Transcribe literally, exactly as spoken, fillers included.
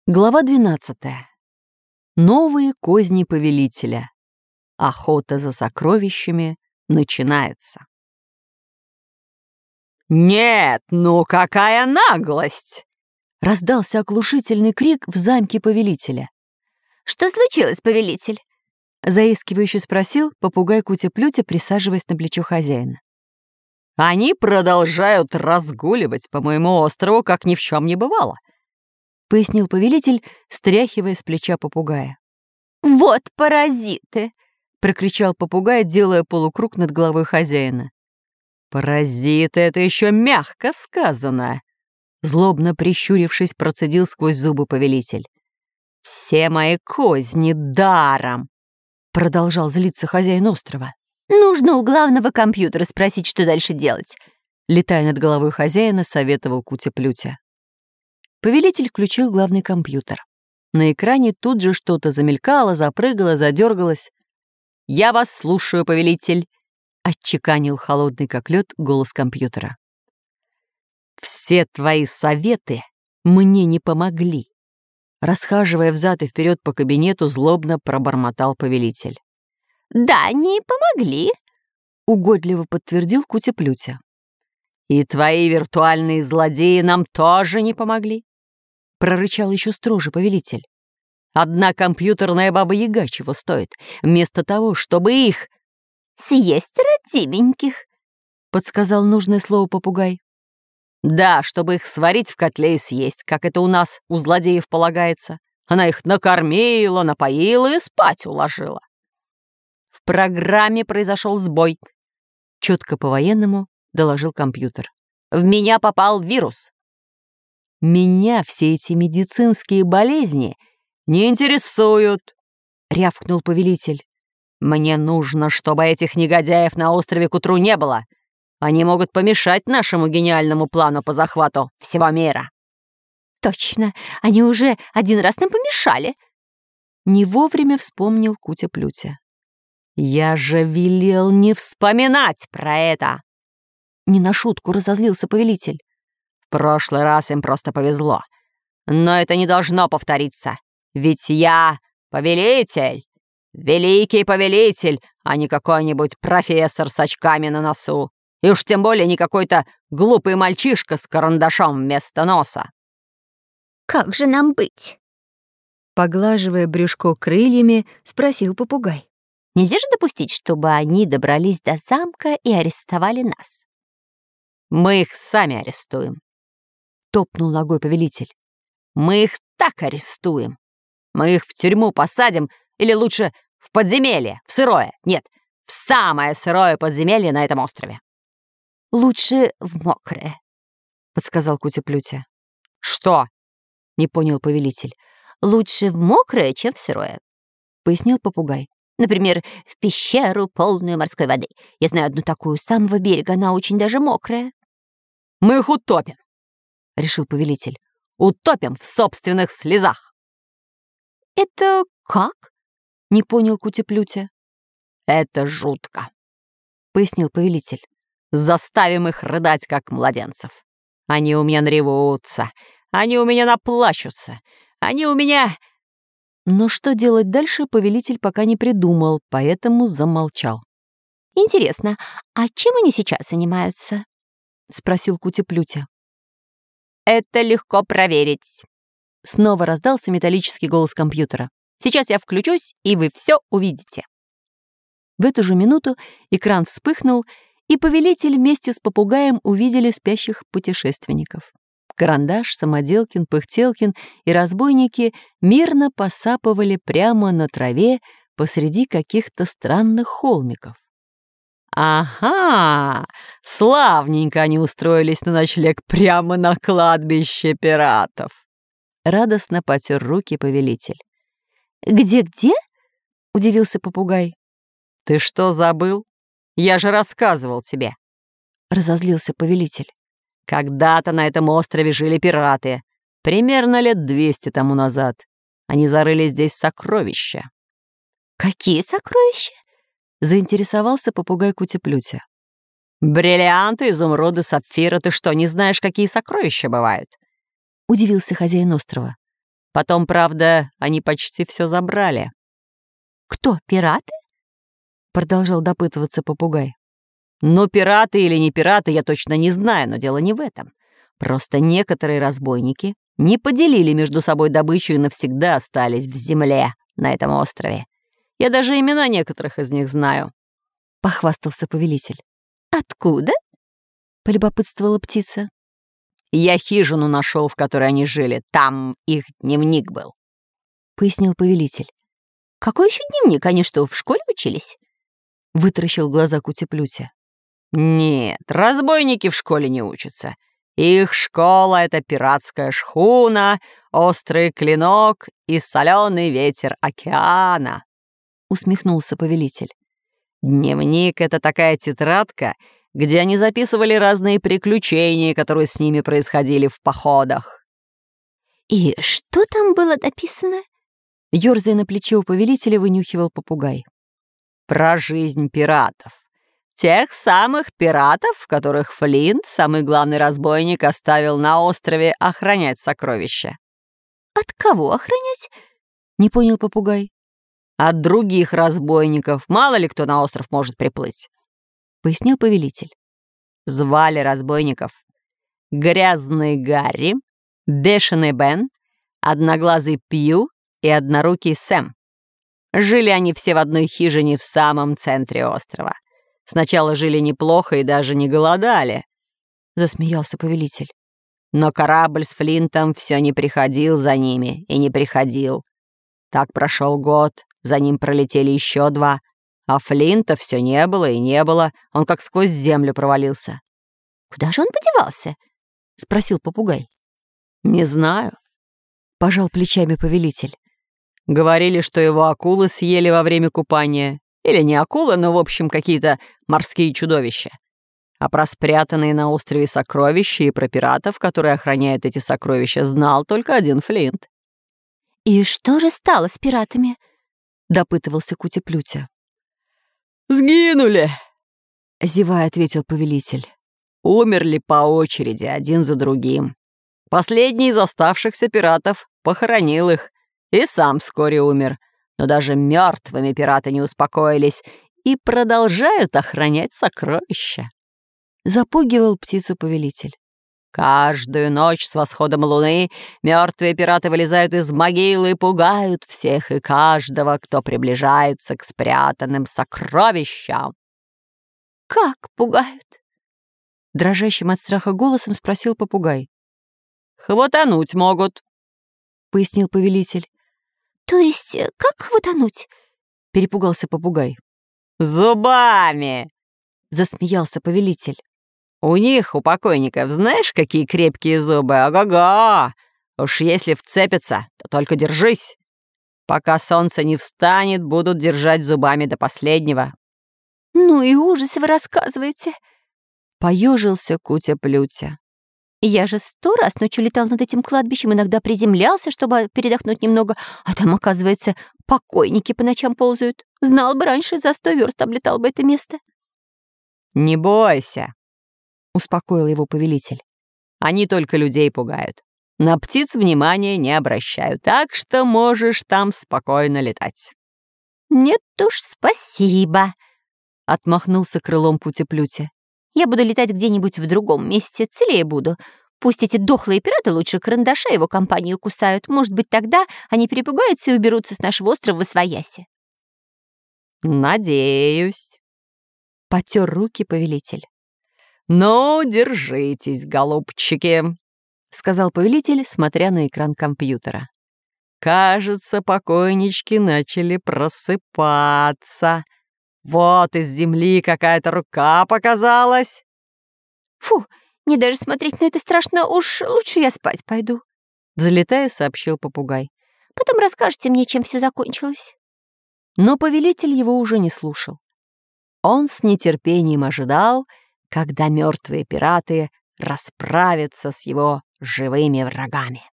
Глава двенадцатая. Новые козни повелителя. Охота за сокровищами начинается. «Нет, ну какая наглость!» — раздался оглушительный крик в замке повелителя. «Что случилось, повелитель?» — заискивающе спросил попугай Кутя-Плютя, присаживаясь на плечо хозяина. «Они продолжают разгуливать по моему острову, как ни в чем не бывало», — пояснил повелитель, стряхивая с плеча попугая. «Вот паразиты!» — прокричал попугай, делая полукруг над головой хозяина. «Паразиты — это еще мягко сказано!» Злобно прищурившись, процедил сквозь зубы повелитель. «Все мои козни даром!» — продолжал злиться хозяин острова. «Нужно у главного компьютера спросить, что дальше делать», — летая над головой хозяина, советовал Кутя-Плютя. Повелитель включил главный компьютер. На экране тут же что-то замелькало, запрыгало, задергалось. «Я вас слушаю, повелитель», — отчеканил холодный как лед голос компьютера. «Все твои советы мне не помогли», — расхаживая взад и вперед по кабинету, злобно пробормотал повелитель. «Да, не помогли», — угодливо подтвердил Кутя-Плютя. «И твои виртуальные злодеи нам тоже не помогли», — прорычал еще строже повелитель. «Одна компьютерная баба-яга чего стоит, вместо того, чтобы их...» «Съесть родименьких», — подсказал нужное слово попугай. «Да, чтобы их сварить в котле и съесть, как это у нас, у злодеев, полагается. Она их накормила, напоила и спать уложила». В программе произошел сбой. Четко по-военному доложил компьютер. В меня попал вирус. «Меня все эти медицинские болезни не интересуют», — рявкнул повелитель. «Мне нужно, чтобы этих негодяев на острове к утру не было. Они могут помешать нашему гениальному плану по захвату всего мира». «Точно, они уже один раз нам помешали», — не вовремя вспомнил Кутя-Плютя. «Я же велел не вспоминать про это!» Не на шутку разозлился повелитель. «В прошлый раз им просто повезло. Но это не должно повториться. Ведь я повелитель, великий повелитель, а не какой-нибудь профессор с очками на носу. И уж тем более не какой-то глупый мальчишка с карандашом вместо носа». «Как же нам быть?» Поглаживая брюшко крыльями, спросил попугай. «Нельзя же допустить, чтобы они добрались до замка и арестовали нас?» «Мы их сами арестуем», — топнул ногой повелитель. «Мы их так арестуем. Мы их в тюрьму посадим, или лучше в подземелье, в сырое, нет, в самое сырое подземелье на этом острове». «Лучше в мокрое», — подсказал Кутя-Плютя. «Что?» — не понял повелитель. «Лучше в мокрое, чем в сырое», — пояснил попугай. «Например, в пещеру, полную морской воды. Я знаю одну такую с самого берега, она очень даже мокрая». «Мы их утопим», — решил повелитель. «Утопим в собственных слезах». «Это как?» — не понял Кутя-Плютя. «Это жутко», — пояснил повелитель. «Заставим их рыдать, как младенцев. Они у меня наревутся, они у меня наплачутся, они у меня...» Но что делать дальше, повелитель пока не придумал, поэтому замолчал. «Интересно, а чем они сейчас занимаются?» — спросил Кутя-Плютя. «Это легко проверить». Снова раздался металлический голос компьютера. «Сейчас я включусь, и вы все увидите». В эту же минуту экран вспыхнул, и повелитель вместе с попугаем увидели спящих путешественников. Карандаш, Самоделкин, Пыхтелкин и разбойники мирно посапывали прямо на траве посреди каких-то странных холмиков. «Ага, славненько они устроились на ночлег прямо на кладбище пиратов!» Радостно потер руки повелитель. «Где-где?» — удивился попугай. «Ты что, забыл? Я же рассказывал тебе!» — разозлился повелитель. «Когда-то на этом острове жили пираты, примерно лет двести тому назад. Они зарыли здесь сокровища». «Какие сокровища?» — заинтересовался попугай Кутя-Плютя. «Бриллианты, изумруды, сапфиры. Ты что, не знаешь, какие сокровища бывают?» — удивился хозяин острова. Потом, правда, они почти все забрали. Кто, пираты? Продолжал допытываться попугай. Ну, пираты или не пираты, я точно не знаю, но дело не в этом. Просто некоторые разбойники не поделили между собой добычу и навсегда остались в земле на этом острове. Я даже имена некоторых из них знаю. Похвастался повелитель. Откуда? Полюбопытствовала птица. Я хижину нашел, в которой они жили. Там их дневник был. Пояснил повелитель. Какой еще дневник? Они что, в школе учились? Вытаращил глаза Кутя-Плютя. Нет, разбойники в школе не учатся. Их школа — это пиратская шхуна, острый клинок и соленый ветер океана. Усмехнулся повелитель. Дневник — это такая тетрадка, где они записывали разные приключения, которые с ними происходили в походах. И что там было написано? Ёрзая на плече у повелителя, вынюхивал попугай. Про жизнь пиратов. Тех самых пиратов, которых Флинт, самый главный разбойник, оставил на острове охранять сокровища. От кого охранять? Не понял попугай. От других разбойников. Мало ли кто на остров может приплыть. Пояснил повелитель. Звали разбойников Грязный Гарри, Бешеный Бен, Одноглазый Пью и Однорукий Сэм. Жили они все в одной хижине в самом центре острова. Сначала жили неплохо и даже не голодали. Засмеялся повелитель. Но корабль с Флинтом все не приходил за ними и не приходил. Так прошел год, за ним пролетели еще два, а Флинта все не было и не было, он как сквозь землю провалился. «Куда же он подевался?» — спросил попугай. «Не знаю», — пожал плечами повелитель. Говорили, что его акулы съели во время купания. Или не акулы, но, в общем, какие-то морские чудовища. А про спрятанные на острове сокровища и про пиратов, которые охраняют эти сокровища, знал только один Флинт. «И что же стало с пиратами?» — допытывался Кутя-Плютя. «Сгинули!» — зевая, ответил повелитель. «Умерли по очереди, один за другим. Последний из оставшихся пиратов похоронил их и сам вскоре умер. Но даже мертвыми пираты не успокоились и продолжают охранять сокровища». Запугивал птицу повелитель. Каждую ночь с восходом луны мертвые пираты вылезают из могилы и пугают всех и каждого, кто приближается к спрятанным сокровищам. «Как пугают?» Дрожащим от страха голосом спросил попугай. «Хватануть могут», — пояснил повелитель. «То есть как хватануть?» — перепугался попугай. «Зубами!» — засмеялся повелитель. «У них, у покойников, знаешь, какие крепкие зубы? Ого-го! Уж если вцепятся, то только держись. Пока солнце не встанет, будут держать зубами до последнего». «Ну и ужас вы рассказываете!» — поежился Кутя-Плютя. «Я же сто раз ночью летал над этим кладбищем, иногда приземлялся, чтобы передохнуть немного, а там, оказывается, покойники по ночам ползают. Знал бы раньше, за сто верст облетал бы это место». «Не бойся», — успокоил его повелитель. «Они только людей пугают. На птиц внимания не обращают, так что можешь там спокойно летать». «Нет уж, спасибо», — отмахнулся крылом Кутя-Плютя. «Я буду летать где-нибудь в другом месте, целее буду. Пусть эти дохлые пираты лучше карандаша его компанию кусают. Может быть, тогда они перепугаются и уберутся с нашего острова восвояси». «Надеюсь», — потер руки повелитель. «Ну, держитесь, голубчики», — сказал повелитель, смотря на экран компьютера. «Кажется, покойнички начали просыпаться. Вот из земли какая-то рука показалась». «Фу, мне даже смотреть на это страшно, уж лучше я спать пойду», — взлетая, сообщил попугай. «Потом расскажете мне, чем все закончилось». Но повелитель его уже не слушал. Он с нетерпением ожидал, когда мертвые пираты расправятся с его живыми врагами.